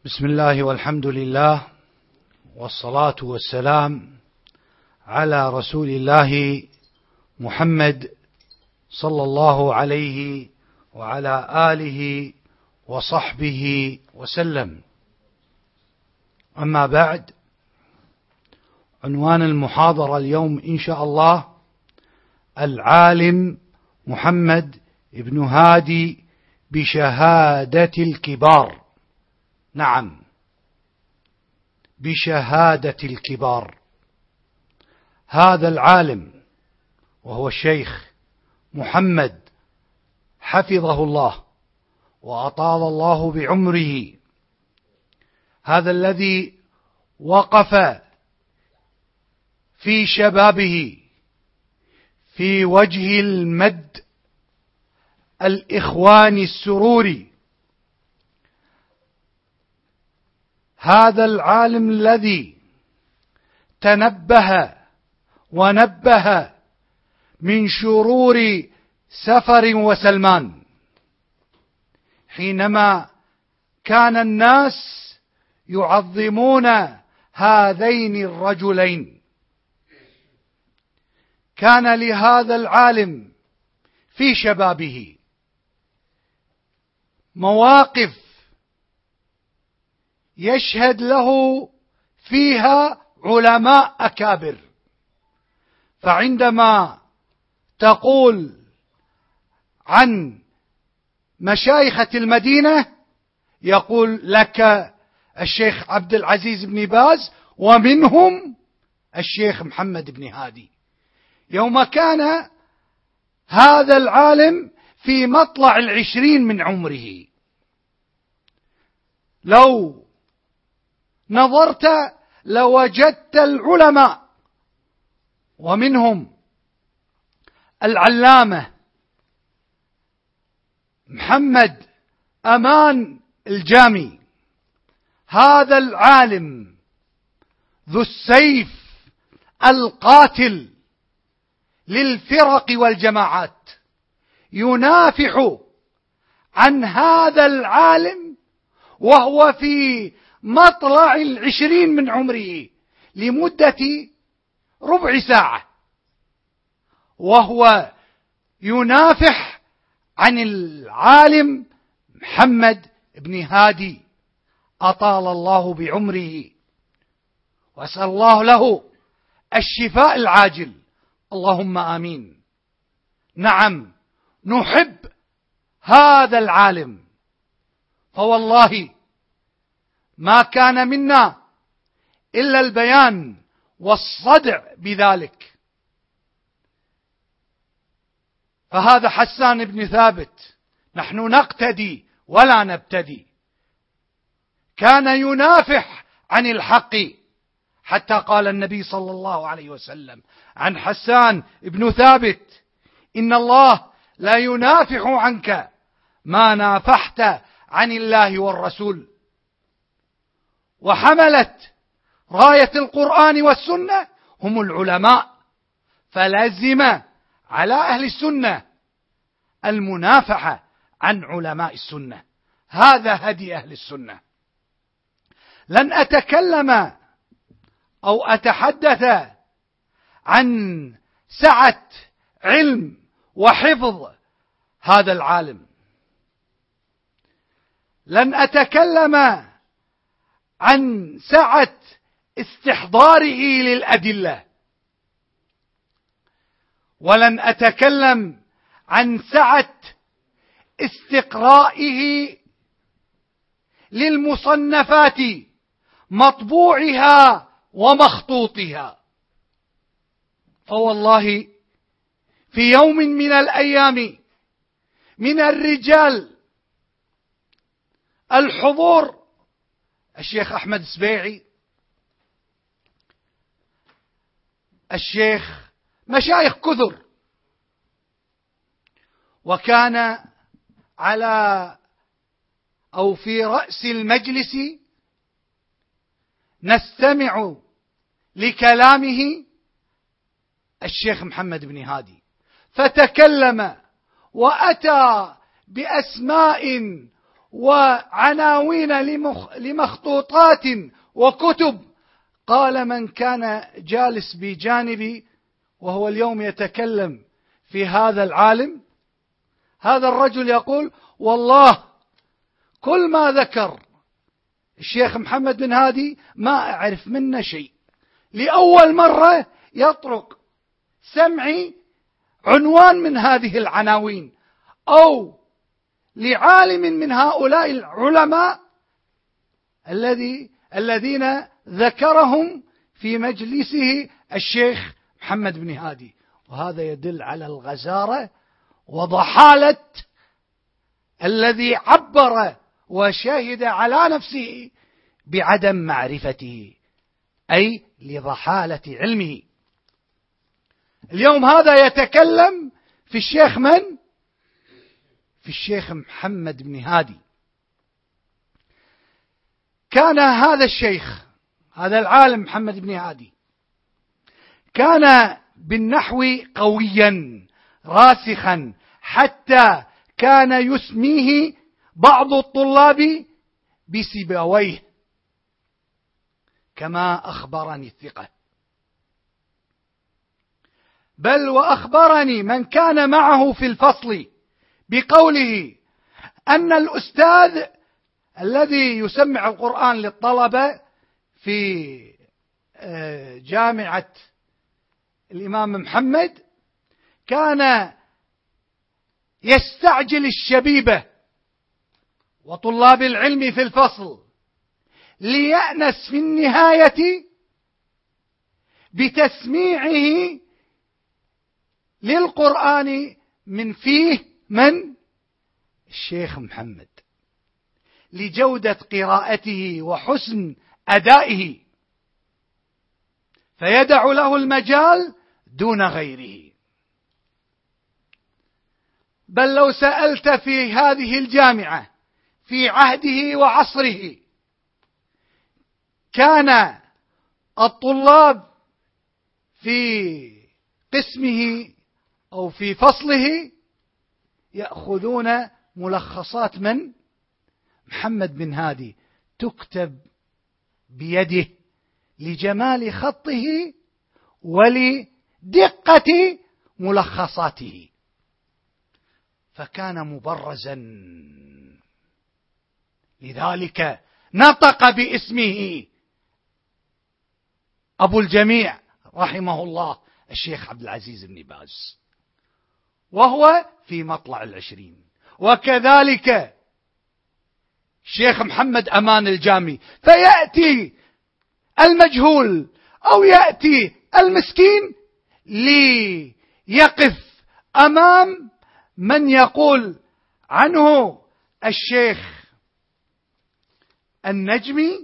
بسم الله والحمد لله والصلاة والسلام على رسول الله محمد صلى الله عليه وعلى آله وصحبه وسلم. أما بعد، عنوان المحاضرة اليوم إن شاء الله: العالم محمد بن هادي بشهادة الكبار. نعم، بشهادة الكبار. هذا العالم وهو الشيخ محمد حفظه الله وأطال الله بعمره، هذا الذي وقف في شبابه في وجه المد الإخوان السروري، هذا العالم الذي تنبه ونبه من شرور سفر وسلمان حينما كان الناس يعظمون هذين الرجلين. كان لهذا العالم في شبابه مواقف يشهد له فيها علماء أكابر، فعندما تقول عن مشايخة المدينة يقول لك الشيخ عبد العزيز بن باز، ومنهم الشيخ محمد بن هادي. يوم كان هذا العالم في مطلع 20 من عمره، لو نظرت لوجدت العلماء، ومنهم العلامة محمد أمان الجامي، هذا العالم ذو السيف القاتل للفرق والجماعات، ينافح عن هذا العالم وهو في مطلع 20 من عمره لمدة ربع ساعة، وهو ينافح عن العالم محمد بن هادي أطال الله بعمره، وأسأل الله له الشفاء العاجل، اللهم آمين. نعم، نحب هذا العالم، فوالله ما كان منا إلا البيان والصدع بذلك. فهذا حسان بن ثابت نحن نقتدي ولا نبتدي، كان ينافح عن الحق، حتى قال النبي صلى الله عليه وسلم عن حسان بن ثابت: إن الله لا ينافح عنك ما نافحت عن الله والرسول. وحملت راية القرآن والسنة هم العلماء، فلازم على أهل السنة المنافحة عن علماء السنة، هذا هدي أهل السنة. لن أتكلم أو أتحدث عن سعة علم وحفظ هذا العالم، لن أتكلم عن سعة استحضاره للأدلة، ولن أتكلم عن سعة استقرائه للمصنفات مطبوعها ومخطوطها. فوالله في يوم من الأيام من الرجال الحضور الشيخ أحمد السبيعي، الشيخ، مشايخ كثر، وكان على أو في رأس المجلس نستمع لكلامه الشيخ محمد بن هادي، فتكلم وأتى بأسماء وعناوين لمخطوطات وكتب. قال من كان جالس بجانبي وهو اليوم يتكلم في هذا العالم، هذا الرجل يقول والله كل ما ذكر الشيخ محمد بن هادي ما أعرف منه شيء، لأول مرة يطرق سمعي عنوان من هذه العناوين أو لعالم من هؤلاء العلماء الذين ذكرهم في مجلسه الشيخ محمد بن هادي. وهذا يدل على الغزارة وضحالة الذي عبر وشهد على نفسه بعدم معرفته، أي لضحالة علمه. اليوم هذا يتكلم في الشيخ من؟ في الشيخ محمد بن هادي. كان هذا الشيخ، هذا العالم محمد بن هادي، كان بالنحو قويا راسخا، حتى كان يسميه بعض الطلاب بسيبويه كما أخبرني الثقة. بل وأخبرني من كان معه في الفصل بقوله أن الأستاذ الذي يسمع القرآن للطلبة في جامعة الإمام محمد كان يستعجل الشبيبة وطلاب العلم في الفصل ليأنس في النهاية بتسميعه للقرآن من فيه من؟ الشيخ محمد، لجودة قراءته وحسن أدائه، فيدع له المجال دون غيره. بل لو سألت في هذه الجامعة في عهده وعصره كان الطلاب في قسمه أو في فصله يأخذون ملخصات من؟ محمد بن هادي، تكتب بيده لجمال خطه ولدقة ملخصاته، فكان مبرزا. لذلك نطق باسمه أبو الجميع رحمه الله الشيخ عبد العزيز بن باز، وهو في مطلع 20. وكذلك الشيخ محمد أمان الجامي. فيأتي المجهول أو يأتي المسكين ليقف أمام من يقول عنه الشيخ النجمي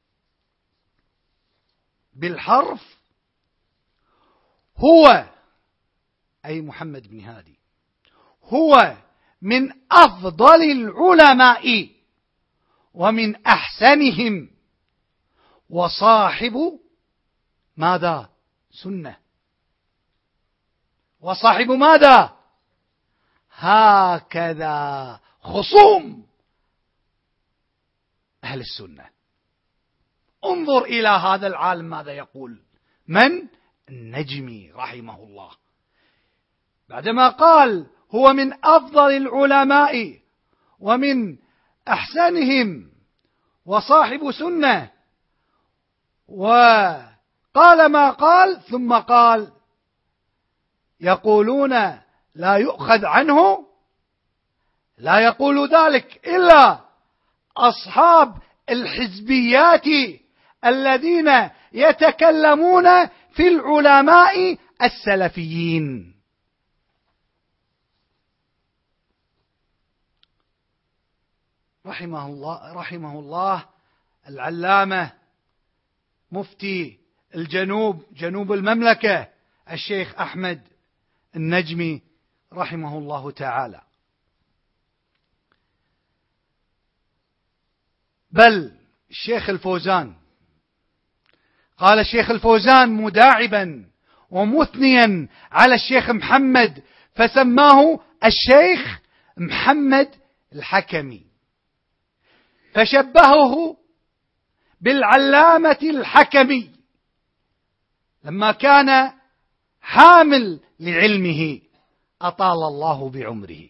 بالحرف هو، أي محمد بن هادي، هو من أفضل العلماء ومن أحسنهم، وصاحب ماذا؟ سنة. وصاحب ماذا؟ هكذا خصوم أهل السنة. انظر إلى هذا العالم ماذا يقول، من؟ النجمي رحمه الله، بعدما قال هو من أفضل العلماء ومن أحسنهم وصاحب سنة، وقال ما قال، ثم قال يقولون لا يؤخذ عنه. لا يقول ذلك إلا أصحاب الحزبيات الذين يتكلمون في العلماء السلفيين. رحمه الله العلامة مفتي الجنوب، جنوب المملكة، الشيخ أحمد النجمي رحمه الله تعالى. بل الشيخ الفوزان، قال الشيخ الفوزان مداعبا ومثنيا على الشيخ محمد، فسماه الشيخ محمد الحكمي. فشبهه بالعلامة الحكمي لما كان حامل لعلمه أطال الله بعمره.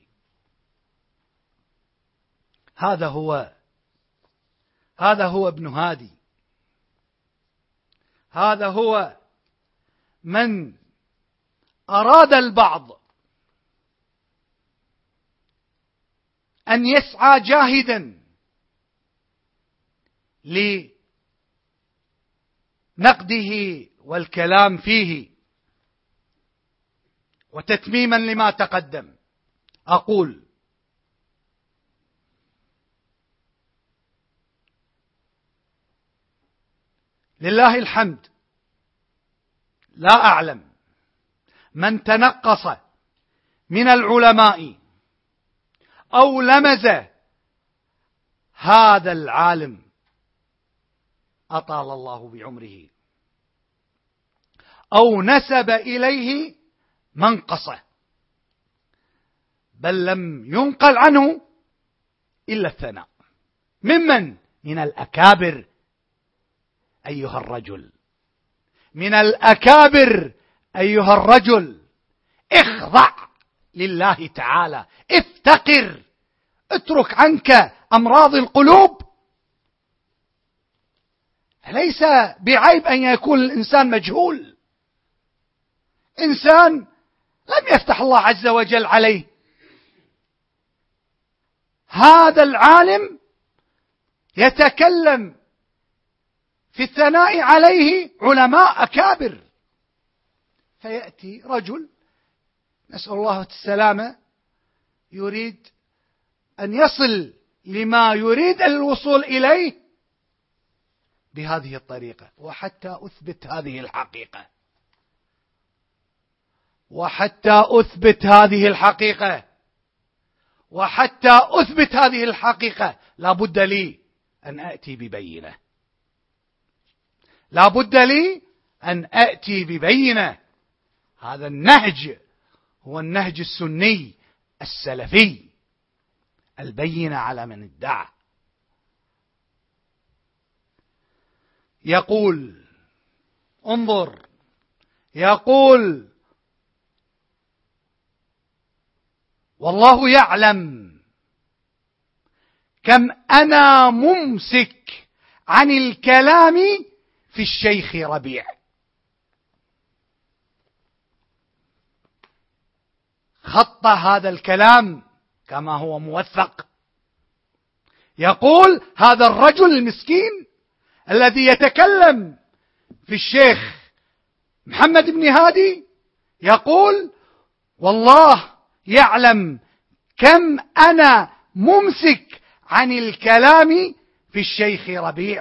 هذا هو ابن هادي، هذا هو من أراد البعض أن يسعى جاهدا لنقده والكلام فيه وتتميما لما تقدم. أقول لله الحمد، لا أعلم من تنقص من العلماء أو لمز هذا العالم أطال الله بعمره، أو نسب إليه منقصة، بل لم ينقل عنه إلا الثناء. من الأكابر أيها الرجل، من الأكابر أيها الرجل. اخضع لله تعالى، افتقر، اترك عنك أمراض القلوب. ليس بعيب أن يكون الإنسان مجهول، إنسان لم يفتح الله عز وجل عليه. هذا العالم يتكلم في الثناء عليه علماء أكابر، فيأتي رجل نسأل الله السلامة يريد أن يصل لما يريد الوصول إليه بهذه الطريقة. وحتى أثبت هذه الحقيقة، وحتى أثبت هذه الحقيقة، وحتى أثبت هذه الحقيقة لا بد لي أن أأتي ببينة، لا بد لي أن أأتي ببينة. هذا النهج هو النهج السني السلفي، البينة على من ادعى. يقول انظر، يقول والله يعلم كم أنا ممسك عن الكلام في الشيخ ربيع. خط هذا الكلام كما هو موثق. يقول هذا الرجل المسكين الذي يتكلم في الشيخ محمد بن هادي، يقول والله يعلم كم أنا ممسك عن الكلام في الشيخ ربيع.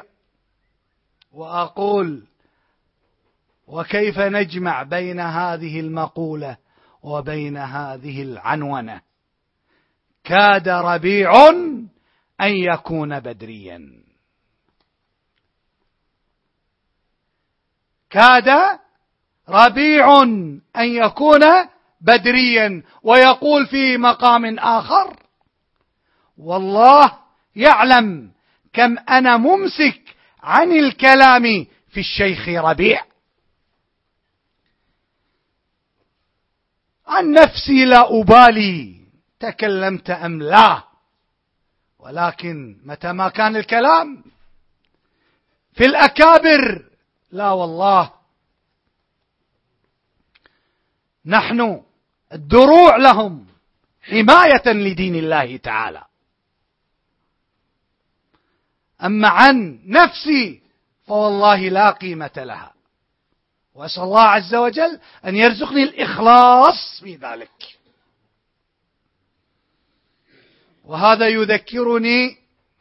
وأقول وكيف نجمع بين هذه المقولة وبين هذه العنونة؟ كاد ربيع أن يكون بدريا، كاد ربيع أن يكون بدريا. ويقول في مقام آخر والله يعلم كم أنا ممسك عن الكلام في الشيخ ربيع. عن نفسي لا أبالي تكلمت أم لا، ولكن متى ما كان الكلام في الأكابر لا والله، نحن الدروع لهم حماية لدين الله تعالى. أما عن نفسي فوالله لا قيمة لها، وأسأل الله عز وجل أن يرزقني الإخلاص في ذلك. وهذا يذكرني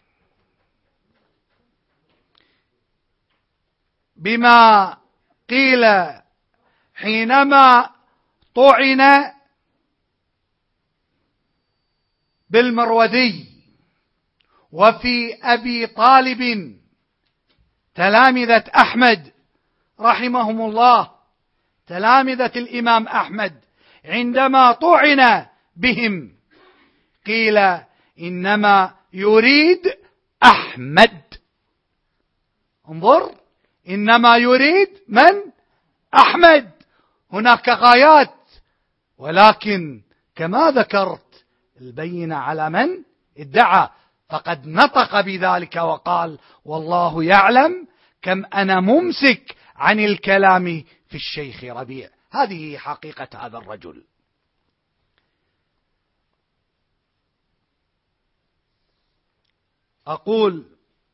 بما قيل حينما طعن بالمروذي وفي أبي طالب تلامذة أحمد رحمهم الله، تلامذة الإمام أحمد، عندما طعن بهم قيل إنما يريد أحمد. انظر، إنما يريد من؟ أحمد. هناك غايات، ولكن كما ذكرت البينة على من ادعى، فقد نطق بذلك وقال: والله يعلم كم أنا ممسك عن الكلام في الشيخ ربيع. هذه حقيقة هذا الرجل. أقول: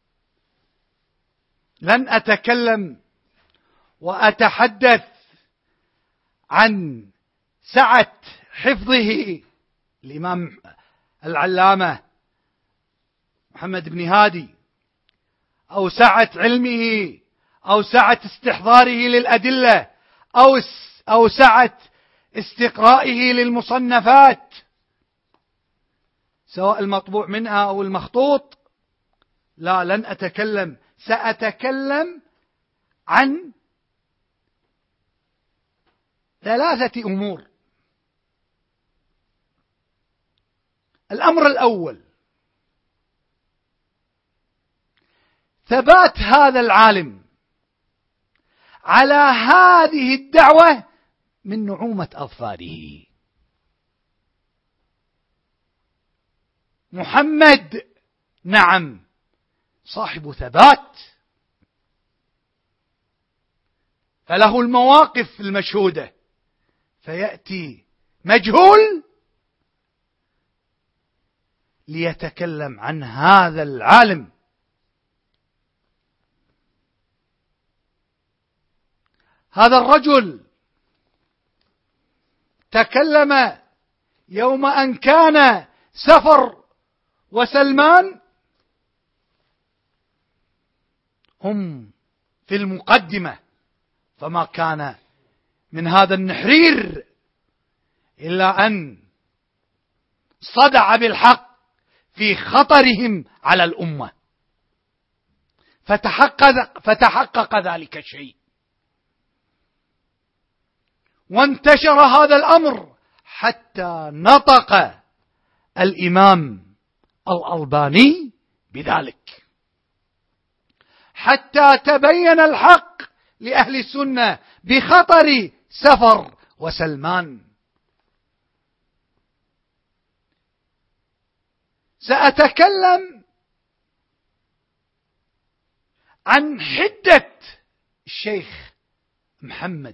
لن أتكلم وأتحدث عن سعة حفظه الإمام العلامة محمد بن هادي، أو سعة علمه، أو سعة استحضاره للأدلة، أو سعة استقرائه للمصنفات سواء المطبوع منها أو المخطوط. لا، لن أتكلم. سأتكلم عن 3 أمور. الأمر الأول: ثبات هذا العالم على هذه الدعوة من نعومة أظفاره. محمد نعم صاحب ثبات، فله المواقف المشهودة، فيأتي مجهول ليتكلم عن هذا العالم. هذا الرجل تكلم يوم أن كان سفر وسلمان هم في المقدمة، فما كان من هذا النحرير إلا أن صدع بالحق في خطرهم على الأمة، فتحقق ذلك الشيء، وانتشر هذا الأمر حتى نطق الإمام الألباني بذلك، حتى تبين الحق لأهل السنة بخطر سفر وسلمان. سأتكلم عن حدة الشيخ محمد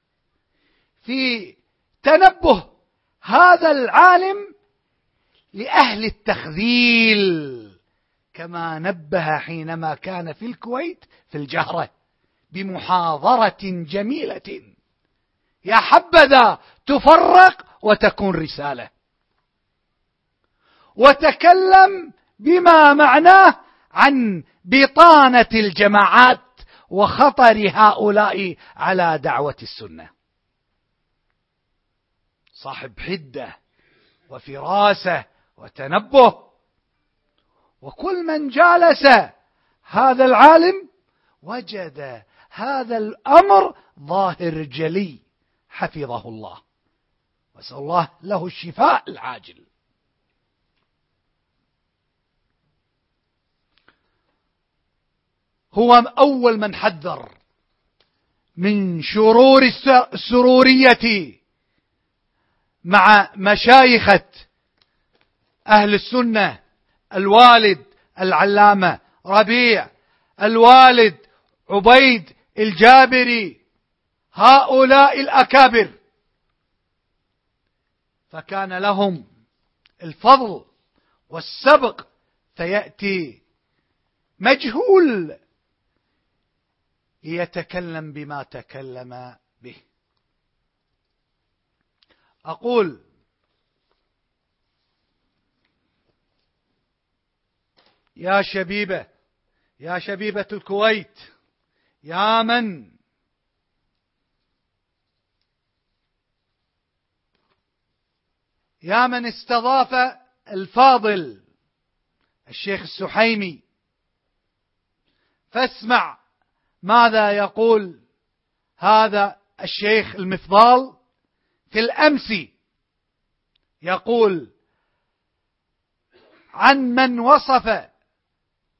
في تنبه هذا العالم لأهل التخذيل، كما نبه حينما كان في الكويت في الجهرة بمحاضرة جميلة يا حبذا تفرق وتكون رسالة، وتكلم بما معناه عن بطانة الجماعات وخطر هؤلاء على دعوة السنة. صاحب حدة وفراسة وتنبه، وكل من جالس هذا العالم وجد هذا الأمر ظاهر جلي حفظه الله، وأسأل الله له الشفاء العاجل. هو أول من حذر من شرور السرورية مع مشايخة أهل السنة، الوالد العلامة ربيع، الوالد عبيد الجابري، هؤلاء الأكابر، فكان لهم الفضل والسبق، فيأتي مجهول ليتكلم بما تكلم به. أقول: يا شبيبة، يا شبيبة الكويت، يا من استضاف الفاضل الشيخ السحيمي، فاسمع ماذا يقول هذا الشيخ المفضال في الأمس. يقول عن من وصف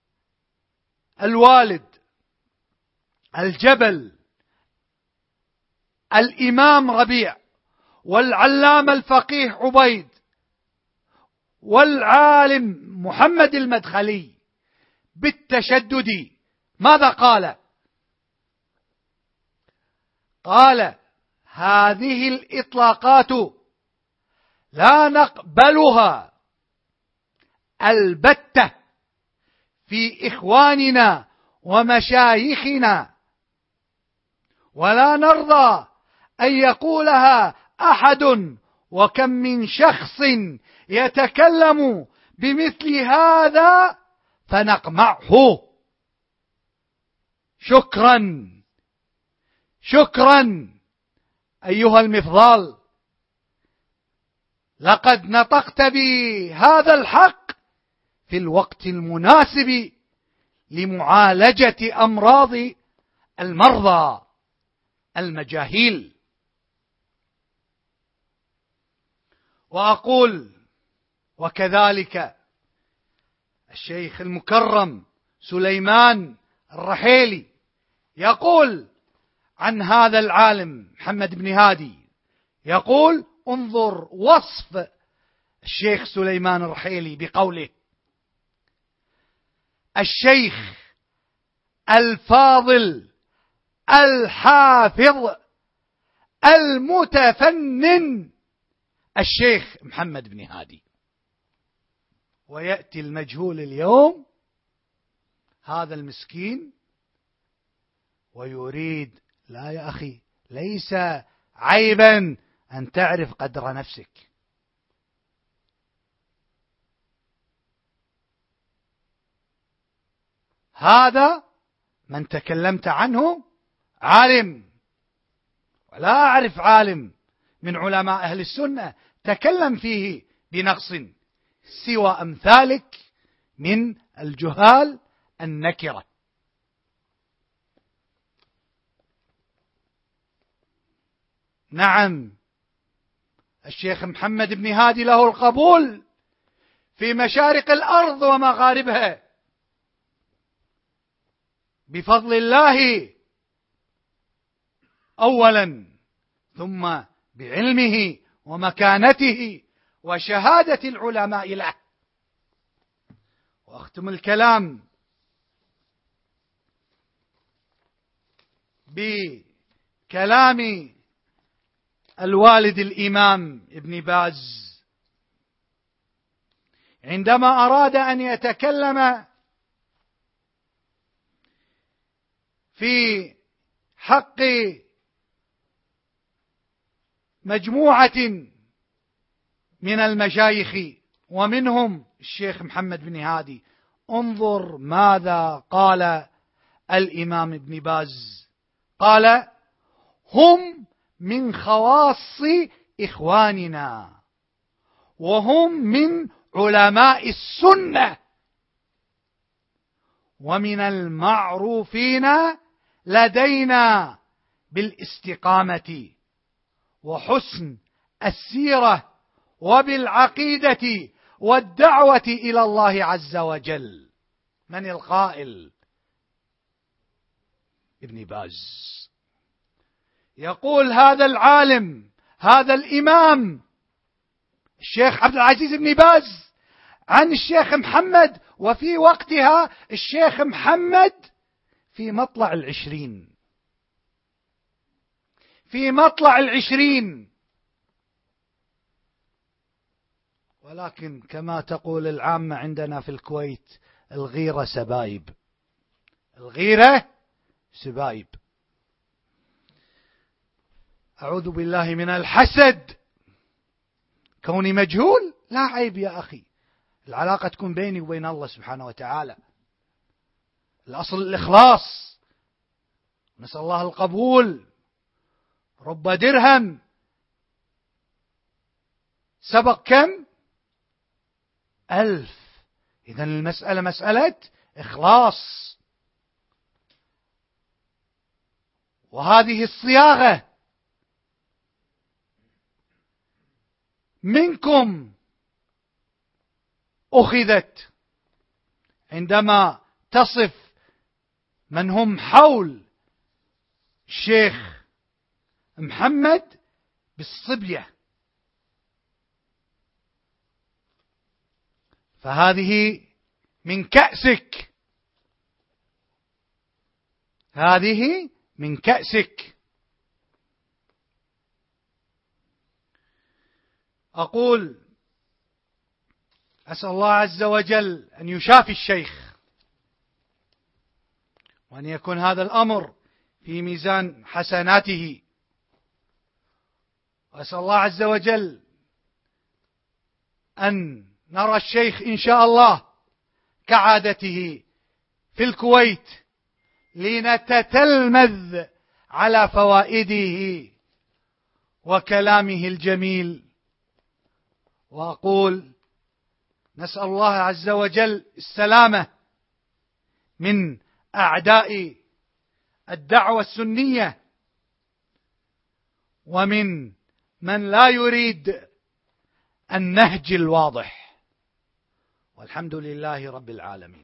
الوالد الجبل الإمام ربيع، والعلامة الفقيه عبيد، والعالم محمد المدخلي بالتشدد، ماذا قال؟ قال: هذه الإطلاقات لا نقبلها البتة في إخواننا ومشايخنا، ولا نرضى أن يقولها أحد، وكم من شخص يتكلم بمثل هذا فنقمعه. شكرا شكرا أيها المفضال، لقد نطقت بهذا الحق في الوقت المناسب لمعالجة أمراض المرضى المجاهيل. وأقول وكذلك الشيخ المكرم سليمان الرحيلي يقول عن هذا العالم محمد بن هادي، يقول: انظر وصف الشيخ سليمان الرحيلي بقوله: الشيخ الفاضل الحافظ المتفنن الشيخ محمد بن هادي. ويأتي المجهول اليوم هذا المسكين ويريد: لا يا أخي، ليس عيبا أن تعرف قدر نفسك. هذا من تكلمت عنه عالم، ولا أعرف عالم من علماء أهل السنة تكلم فيه بنقص سوى أمثالك من الجهال النكرة. نعم، الشيخ محمد بن هادي له القبول في مشارق الأرض ومغاربها بفضل الله أولا، ثم بعلمه ومكانته وشهادة العلماء له. وأختم الكلام بكلام الوالد الإمام ابن باز عندما أراد أن يتكلم في حق مجموعة من المشايخ ومنهم الشيخ محمد بن هادي. انظر ماذا قال الإمام ابن باز، قال: هم من خواص إخواننا، وهم من علماء السنة، ومن المعروفين لدينا بالاستقامة وحسن السيرة وبالعقيدة والدعوة إلى الله عز وجل. من القائل؟ ابن باز. يقول هذا العالم، هذا الإمام الشيخ عبد العزيز بن باز عن الشيخ محمد، وفي وقتها الشيخ محمد في مطلع العشرين، في مطلع العشرين. ولكن كما تقول العامة عندنا في الكويت: الغيرة سبايب، الغيرة سبايب. أعوذ بالله من الحسد. كوني مجهول لا عيب يا أخي، العلاقة تكون بيني وبين الله سبحانه وتعالى. الأصل الإخلاص، نسأل الله القبول. رب درهم سبق كم؟ 1000. إذن المسألة مسألة إخلاص. وهذه الصياغة منكم أخذت عندما تصف من هم حول الشيخ محمد بالصبية. فهذه من كأسك، هذه من كأسك. أقول أسأل الله عز وجل أن يشافي الشيخ، وأن يكون هذا الأمر في ميزان حسناته، وأسأل الله عز وجل أن نرى الشيخ إن شاء الله كعادته في الكويت لنتتلمذ على فوائده وكلامه الجميل. وأقول نسأل الله عز وجل السلامة من أعداء الدعوة السنية ومن من لا يريد النهج الواضح، والحمد لله رب العالمين.